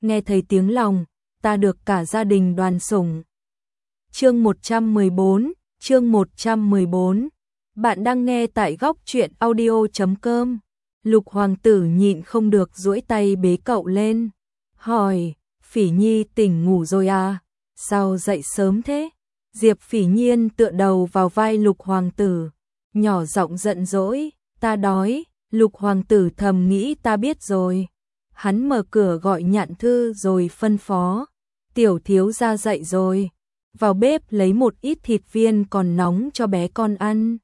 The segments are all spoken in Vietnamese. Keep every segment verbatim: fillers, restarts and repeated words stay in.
nghe thấy tiếng lòng, ta được cả gia đình đoàn sủng. Chương một trăm mười bốn, chương một trăm mười bốn. Bạn đang nghe tại góc truyện audio chấm com. Lục hoàng tử nhịn không được duỗi tay bế cậu lên, hỏi, Phỉ Nhi tỉnh ngủ rồi à? Sao dậy sớm thế? Diệp Phỉ Nhiên tựa đầu vào vai Lục hoàng tử, nhỏ giọng giận dỗi, ta đói. Lục hoàng tử thầm nghĩ ta biết rồi. Hắn mở cửa gọi Nhạn Thư rồi phân phó, tiểu thiếu gia dậy rồi, vào bếp lấy một ít thịt viên còn nóng cho bé con ăn.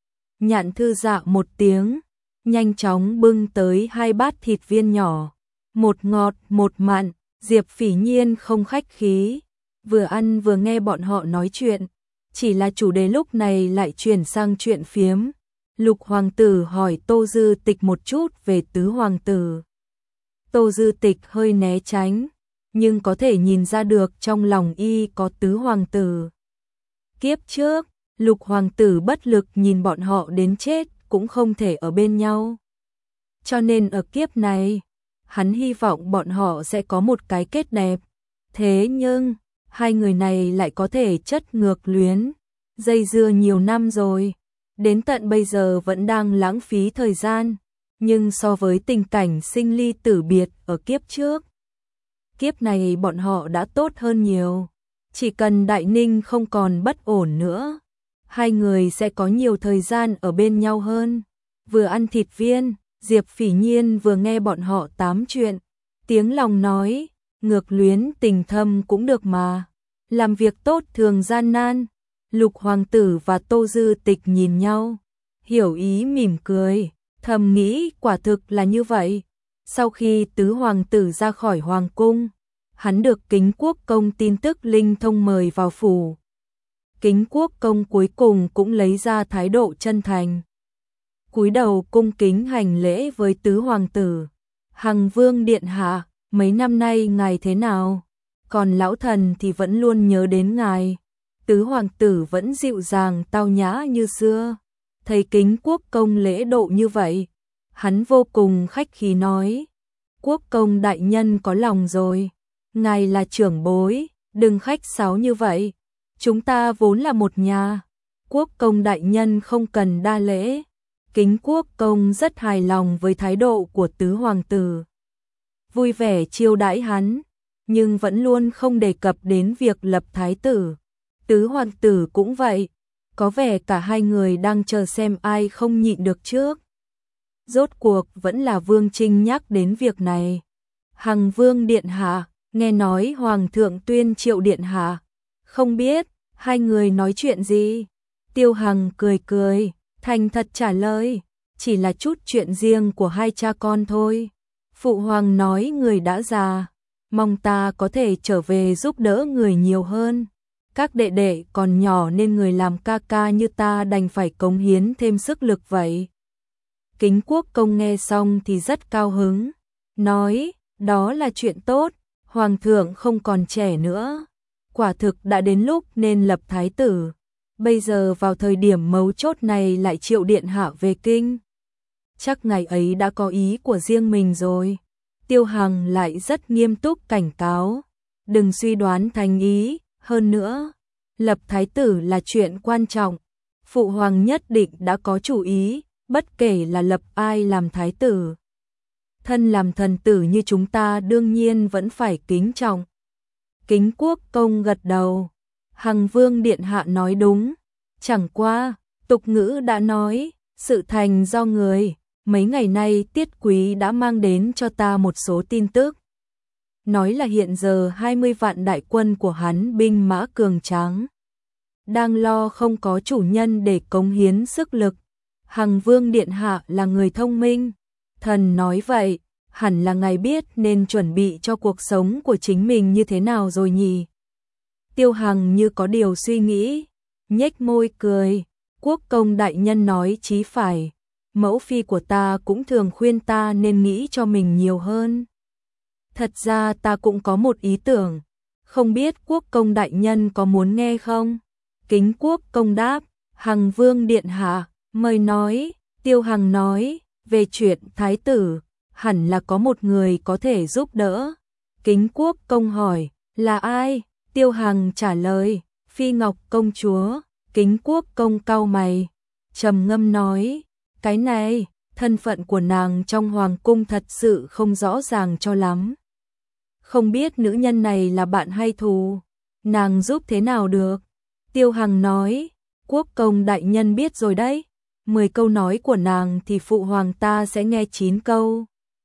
Nhạn Thư dạ một tiếng, nhanh chóng bưng tới hai bát thịt viên nhỏ, một ngọt một mặn. Diệp Phỉ Nhiên không khách khí, vừa ăn vừa nghe bọn họ nói chuyện, chỉ là chủ đề lúc này lại chuyển sang chuyện phiếm. Lục hoàng tử hỏi Tô Dư Tịch một chút về tứ hoàng tử. Tô Dư Tịch hơi né tránh, nhưng có thể nhìn ra được trong lòng y có tứ hoàng tử. Kiếp trước, Lục hoàng tử bất lực nhìn bọn họ đến chết cũng không thể ở bên nhau. Cho nên ở kiếp này, hắn hy vọng bọn họ sẽ có một cái kết đẹp. Thế nhưng, hai người này lại có thể chất ngược luyến, dây dưa nhiều năm rồi, đến tận bây giờ vẫn đang lãng phí thời gian. Nhưng so với tình cảnh sinh ly tử biệt ở kiếp trước, kiếp này bọn họ đã tốt hơn nhiều. Chỉ cần Đại Ninh không còn bất ổn nữa, hai người sẽ có nhiều thời gian ở bên nhau hơn. Vừa ăn thịt viên, Diệp Phỉ Nhiên vừa nghe bọn họ tám chuyện, tiếng lòng nói, ngược luyến tình thâm cũng được mà, làm việc tốt thường gian nan. Lục hoàng tử và Tô Dư Tịch nhìn nhau, hiểu ý mỉm cười, thầm nghĩ quả thực là như vậy. Sau khi tứ hoàng tử ra khỏi hoàng cung, hắn được Kính Quốc công tin tức linh thông mời vào phủ. Kính Quốc công cuối cùng cũng lấy ra thái độ chân thành, cúi đầu cung kính hành lễ với tứ hoàng tử. Hằng vương điện hạ, mấy năm nay ngài thế nào? Còn lão thần thì vẫn luôn nhớ đến ngài. Tứ hoàng tử vẫn dịu dàng tao nhã như xưa. Thấy Kính Quốc công lễ độ như vậy, hắn vô cùng khách khí nói, Quốc công đại nhân có lòng rồi, ngài là trưởng bối, đừng khách sáo như vậy, chúng ta vốn là một nhà. Quốc công đại nhân không cần đa lễ. Kính Quốc công rất hài lòng với thái độ của tứ hoàng tử, vui vẻ chiêu đãi hắn, nhưng vẫn luôn không đề cập đến việc lập thái tử. Tứ hoàng tử cũng vậy, có vẻ cả hai người đang chờ xem ai không nhịn được trước. Rốt cuộc vẫn là Vương Trinh nhắc đến việc này. Hằng vương điện hạ, nghe nói hoàng thượng tuyên triệu điện hạ, không biết hai người nói chuyện gì? Tiêu Hằng cười cười, thành thật trả lời, chỉ là chút chuyện riêng của hai cha con thôi. Phụ hoàng nói người đã già, mong ta có thể trở về giúp đỡ người nhiều hơn. Các đệ đệ còn nhỏ nên người làm ca ca như ta đành phải cống hiến thêm sức lực vậy. Kính Quốc công nghe xong thì rất cao hứng, nói, đó là chuyện tốt, hoàng thượng không còn trẻ nữa, quả thực đã đến lúc nên lập thái tử. Bây giờ vào thời điểm mấu chốt này lại triệu điện hạ về kinh, chắc ngày ấy đã có ý của riêng mình rồi. Tiêu Hằng lại rất nghiêm túc cảnh cáo, đừng suy đoán thành ý, hơn nữa, lập thái tử là chuyện quan trọng, phụ hoàng nhất định đã có chủ ý, bất kể là lập ai làm thái tử. Thân làm thần tử như chúng ta đương nhiên vẫn phải kính trọng. Kính Quốc công gật đầu, Hằng vương điện hạ nói đúng, chẳng qua, tục ngữ đã nói, sự thành do người. Mấy ngày nay Tiết Quý đã mang đến cho ta một số tin tức, nói là hiện giờ hai mươi vạn đại quân của hắn binh mã cường tráng, đang lo không có chủ nhân để cống hiến sức lực. Hằng vương điện hạ là người thông minh, thần nói vậy, hẳn là ngài biết nên chuẩn bị cho cuộc sống của chính mình như thế nào rồi nhỉ? Tiêu Hằng như có điều suy nghĩ, nhếch môi cười, Quốc công đại nhân nói chí phải, mẫu phi của ta cũng thường khuyên ta nên nghĩ cho mình nhiều hơn. Thật ra ta cũng có một ý tưởng, không biết Quốc công đại nhân có muốn nghe không? Kính Quốc công đáp, Hằng vương điện hạ, mời nói. Tiêu Hằng nói, về chuyện thái tử, hẳn là có một người có thể giúp đỡ. Kính Quốc công hỏi, là ai? Tiêu Hằng trả lời, Phi Ngọc công chúa. Kính Quốc công cau mày, trầm ngâm nói, cái này, thân phận của nàng trong hoàng cung thật sự không rõ ràng cho lắm. Không biết nữ nhân này là bạn hay thù, nàng giúp thế nào được? Tiêu Hằng nói, Quốc công đại nhân biết rồi đấy, mười câu nói của nàng thì phụ hoàng ta sẽ nghe chín câu.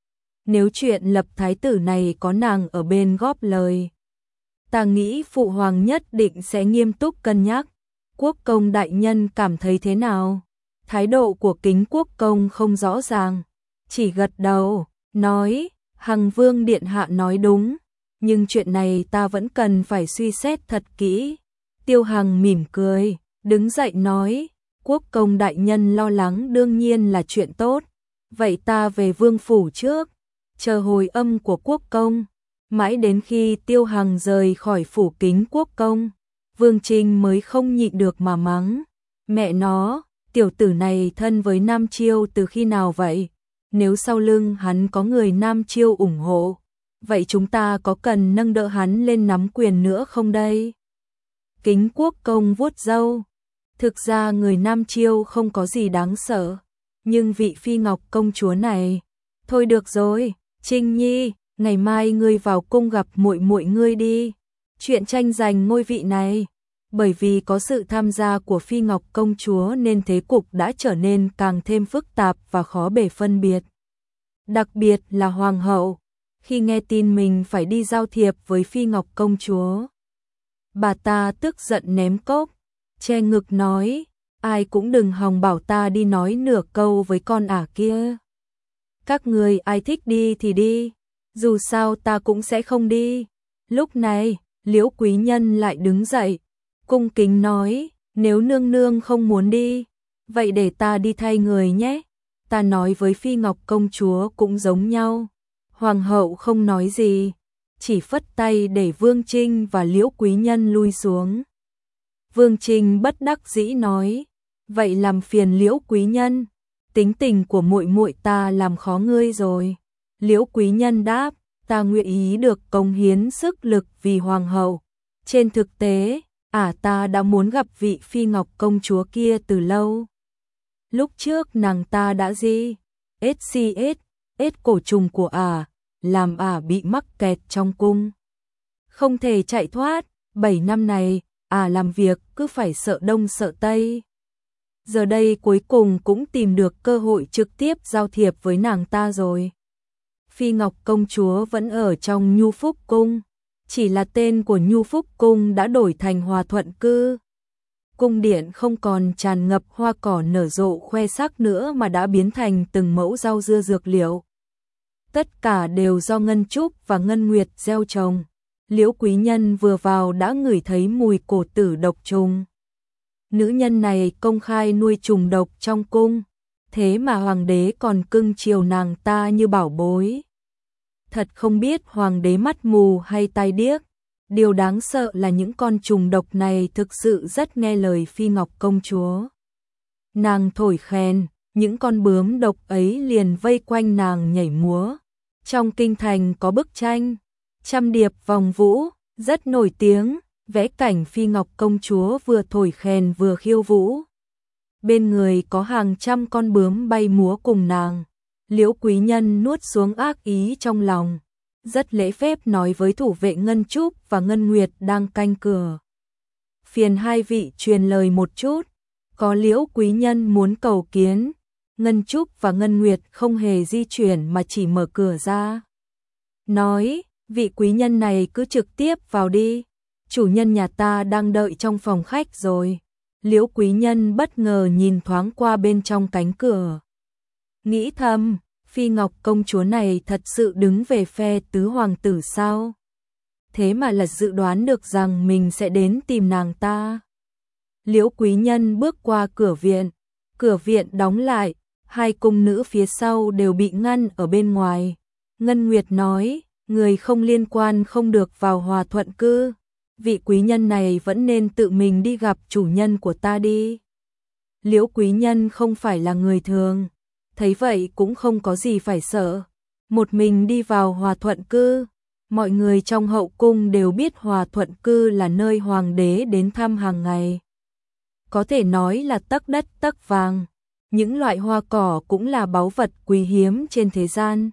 Nếu chuyện lập thái tử này có nàng ở bên góp lời, ta nghĩ phụ hoàng nhất định sẽ nghiêm túc cân nhắc. Quốc công đại nhân cảm thấy thế nào? Thái độ của Kính Quốc công không rõ ràng, chỉ gật đầu, nói, Hằng Vương điện hạ nói đúng, nhưng chuyện này ta vẫn cần phải suy xét thật kỹ. Tiêu Hằng mỉm cười, đứng dậy nói, Quốc công đại nhân lo lắng đương nhiên là chuyện tốt, vậy ta về vương phủ trước, chờ hồi âm của Quốc công. Mãi đến khi Tiêu Hằng rời khỏi phủ Kính Quốc công, Vương Trinh mới không nhịn được mà mắng, mẹ nó, tiểu tử này thân với Nam Chiêu từ khi nào vậy? Nếu sau lưng hắn có người Nam Chiêu ủng hộ, vậy chúng ta có cần nâng đỡ hắn lên nắm quyền nữa không đây? Kính Quốc công vuốt râu, thực ra người Nam Chiêu không có gì đáng sợ, nhưng vị Phi Ngọc công chúa này, thôi được rồi, Trinh Nhi, ngày mai ngươi vào cung gặp muội muội ngươi đi. Chuyện tranh giành ngôi vị này, bởi vì có sự tham gia của Phi Ngọc công chúa nên thế cục đã trở nên càng thêm phức tạp và khó bề phân biệt. Đặc biệt là hoàng hậu, khi nghe tin mình phải đi giao thiệp với Phi Ngọc công chúa, bà ta tức giận ném cốc, che ngực nói, ai cũng đừng hòng bảo ta đi nói nửa câu với con ả kia. Các người ai thích đi thì đi, dù sao ta cũng sẽ không đi. Lúc này, Liễu Quý Nhân lại đứng dậy, cung kính nói, nếu nương nương không muốn đi, vậy để ta đi thay người nhé. Ta nói với Phi Ngọc công chúa cũng giống nhau. Hoàng hậu không nói gì, chỉ phất tay để Vương Trinh và Liễu Quý Nhân lui xuống. Vương Trinh bất đắc dĩ nói, vậy làm phiền Liễu Quý Nhân, tính tình của muội muội ta làm khó ngươi rồi. Liễu Quý Nhân đáp, ta nguyện ý được cống hiến sức lực vì hoàng hậu. Trên thực tế, ả à ta đã muốn gặp vị Phi Ngọc công chúa kia từ lâu. Lúc trước nàng ta đã gì? ét xê ét, ết cổ trùng của ả, à, làm ả à bị mắc kẹt trong cung. Không thể chạy thoát, bảy năm này, ả à làm việc cứ phải sợ đông sợ tây. Giờ đây cuối cùng cũng tìm được cơ hội trực tiếp giao thiệp với nàng ta rồi. Phi Ngọc công chúa vẫn ở trong Nhu Phúc cung, chỉ là tên của Nhu Phúc cung đã đổi thành Hòa Thuận cư. Cung điện không còn tràn ngập hoa cỏ nở rộ khoe sắc nữa mà đã biến thành từng mẫu rau dưa dược liệu. Tất cả đều do Ngân Trúc và Ngân Nguyệt gieo trồng. Liễu Quý Nhân vừa vào đã ngửi thấy mùi cổ tử độc trùng. Nữ nhân này công khai nuôi trùng độc trong cung, thế mà hoàng đế còn cưng chiều nàng ta như bảo bối. Thật không biết hoàng đế mắt mù hay tai điếc. Điều đáng sợ là những con trùng độc này thực sự rất nghe lời Phi Ngọc công chúa. Nàng thổi khen, những con bướm độc ấy liền vây quanh nàng nhảy múa. Trong kinh thành có bức tranh Trăm điệp vòng vũ, rất nổi tiếng, vẽ cảnh Phi Ngọc công chúa vừa thổi khen vừa khiêu vũ. Bên người có hàng trăm con bướm bay múa cùng nàng. Liễu Quý Nhân nuốt xuống ác ý trong lòng, rất lễ phép nói với thủ vệ Ngân Trúc và Ngân Nguyệt đang canh cửa. Phiền hai vị truyền lời một chút, có Liễu Quý Nhân muốn cầu kiến. Ngân Trúc và Ngân Nguyệt không hề di chuyển mà chỉ mở cửa ra. Nói, vị quý nhân này cứ trực tiếp vào đi, chủ nhân nhà ta đang đợi trong phòng khách rồi. Liễu Quý Nhân bất ngờ nhìn thoáng qua bên trong cánh cửa. Nghĩ thầm, Phi Ngọc công chúa này thật sự đứng về phe tứ hoàng tử sao? Thế mà là dự đoán được rằng mình sẽ đến tìm nàng ta. Liễu Quý Nhân bước qua cửa viện, cửa viện đóng lại, hai cung nữ phía sau đều bị ngăn ở bên ngoài. Ngân Nguyệt nói, người không liên quan không được vào Hòa Thuận cư. Vị quý nhân này vẫn nên tự mình đi gặp chủ nhân của ta đi. Liễu Quý Nhân không phải là người thường, thấy vậy cũng không có gì phải sợ. Một mình đi vào Hòa Thuận cư, Mọi người trong hậu cung đều biết Hòa Thuận Cư là nơi hoàng đế đến thăm hàng ngày. Có thể nói là tấc đất tấc vàng, những loại hoa cỏ cũng là báu vật quý hiếm trên thế gian.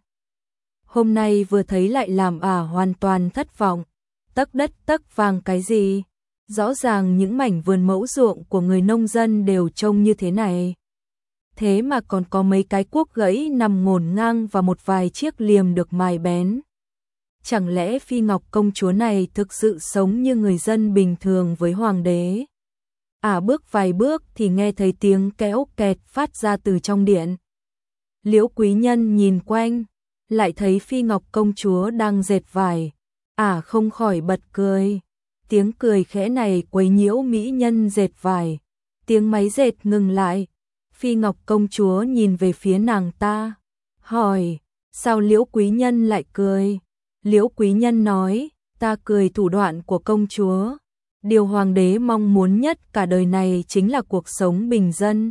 Hôm nay vừa thấy lại làm ả hoàn toàn thất vọng. Tấc đất tấc vàng cái gì? Rõ ràng những mảnh vườn mẫu ruộng của người nông dân đều trông như thế này. Thế mà còn có mấy cái cuốc gãy nằm ngổn ngang và một vài chiếc liềm được mài bén. Chẳng lẽ Phi Ngọc công chúa này thực sự sống như người dân bình thường với hoàng đế? Ả à, bước vài bước thì nghe thấy tiếng kéo kẹt phát ra từ trong điện. Liễu Quý Nhân nhìn quanh, lại thấy Phi Ngọc công chúa đang dệt vải. Ả à, không khỏi bật cười. Tiếng cười khẽ này quấy nhiễu mỹ nhân dệt vải. Tiếng máy dệt ngừng lại. Phi Ngọc công chúa nhìn về phía nàng ta, hỏi, sao Liễu Quý Nhân lại cười? Liễu Quý Nhân nói, ta cười thủ đoạn của công chúa. Điều hoàng đế mong muốn nhất cả đời này chính là cuộc sống bình dân.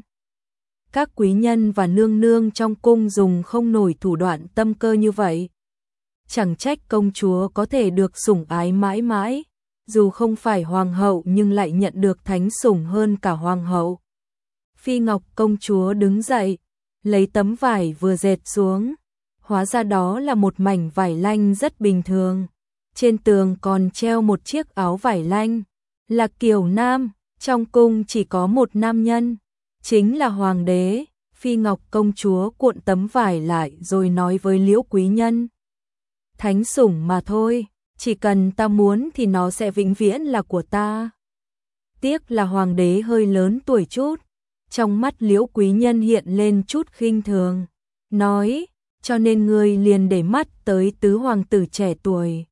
Các quý nhân và nương nương trong cung dùng không nổi thủ đoạn tâm cơ như vậy. Chẳng trách công chúa có thể được sủng ái mãi mãi, dù không phải hoàng hậu nhưng lại nhận được thánh sủng hơn cả hoàng hậu. Phi Ngọc công chúa đứng dậy, lấy tấm vải vừa dệt xuống. Hóa ra đó là một mảnh vải lanh rất bình thường. Trên tường còn treo một chiếc áo vải lanh, là kiểu nam, trong cung chỉ có một nam nhân, chính là hoàng đế. Phi Ngọc công chúa cuộn tấm vải lại rồi nói với Liễu Quý Nhân, thánh sủng mà thôi, chỉ cần ta muốn thì nó sẽ vĩnh viễn là của ta. Tiếc là hoàng đế hơi lớn tuổi chút. Trong mắt Liễu Quý Nhân hiện lên chút khinh thường, nói, cho nên ngươi liền để mắt tới tứ hoàng tử trẻ tuổi.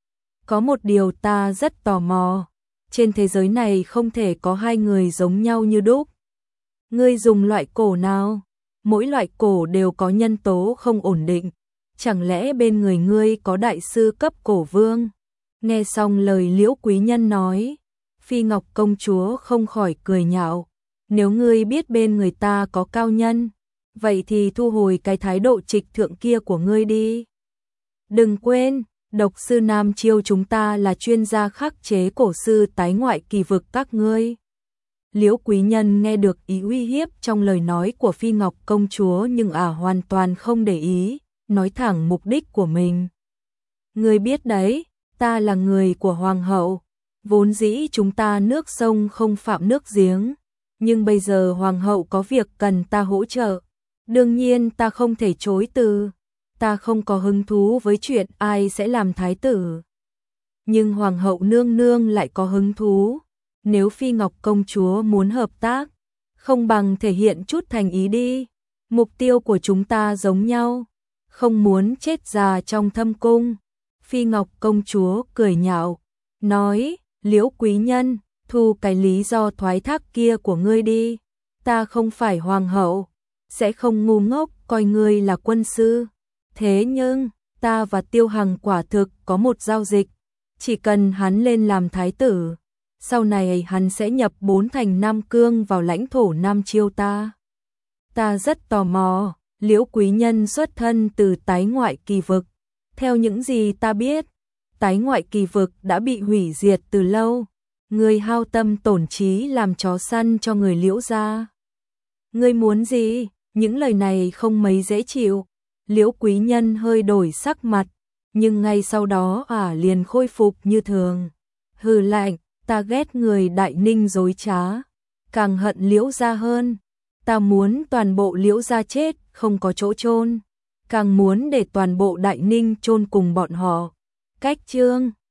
Có một điều ta rất tò mò, trên thế giới này không thể có hai người giống nhau như đúc. Ngươi dùng loại cổ nào? Mỗi loại cổ đều có nhân tố không ổn định. Chẳng lẽ bên người ngươi có đại sư cấp cổ vương? Nghe xong lời Liễu Quý Nhân nói, Phi Ngọc công chúa không khỏi cười nhạo. Nếu ngươi biết bên người ta có cao nhân, vậy thì thu hồi cái thái độ trịch thượng kia của ngươi đi. Đừng quên, độc sư Nam Chiêu chúng ta là chuyên gia khắc chế cổ sư tái ngoại kỳ vực các ngươi. Liễu Quý Nhân nghe được ý uy hiếp trong lời nói của Phi Ngọc công chúa nhưng ả à hoàn toàn không để ý, nói thẳng mục đích của mình. Ngươi biết đấy, ta là người của hoàng hậu, vốn dĩ chúng ta nước sông không phạm nước giếng. Nhưng bây giờ hoàng hậu có việc cần ta hỗ trợ, đương nhiên ta không thể chối từ. Ta không có hứng thú với chuyện ai sẽ làm thái tử. Nhưng hoàng hậu nương nương lại có hứng thú. Nếu Phi Ngọc công chúa muốn hợp tác, không bằng thể hiện chút thành ý đi. Mục tiêu của chúng ta giống nhau, không muốn chết già trong thâm cung. Phi Ngọc công chúa cười nhạo, nói, Liễu Quý Nhân, thu cái lý do thoái thác kia của ngươi đi. Ta không phải hoàng hậu, sẽ không ngu ngốc coi ngươi là quân sư. Thế nhưng, ta và Tiêu Hằng quả thực có một giao dịch. Chỉ cần hắn lên làm thái tử, sau này hắn sẽ nhập bốn thành Nam Cương vào lãnh thổ Nam Chiêu ta. Ta rất tò mò, Liễu Quý Nhân xuất thân từ tái ngoại kỳ vực. Theo những gì ta biết, tái ngoại kỳ vực đã bị hủy diệt từ lâu. Ngươi hao tâm tổn trí làm chó săn cho người Liễu gia. Ngươi muốn gì? Những lời này không mấy dễ chịu. Liễu Quý Nhân hơi đổi sắc mặt, nhưng ngay sau đó ả à liền khôi phục như thường. Hừ lạnh, ta ghét người Đại Ninh dối trá, càng hận Liễu gia hơn. Ta muốn toàn bộ Liễu gia chết, không có chỗ chôn, càng muốn để toàn bộ Đại Ninh chôn cùng bọn họ. Cách chương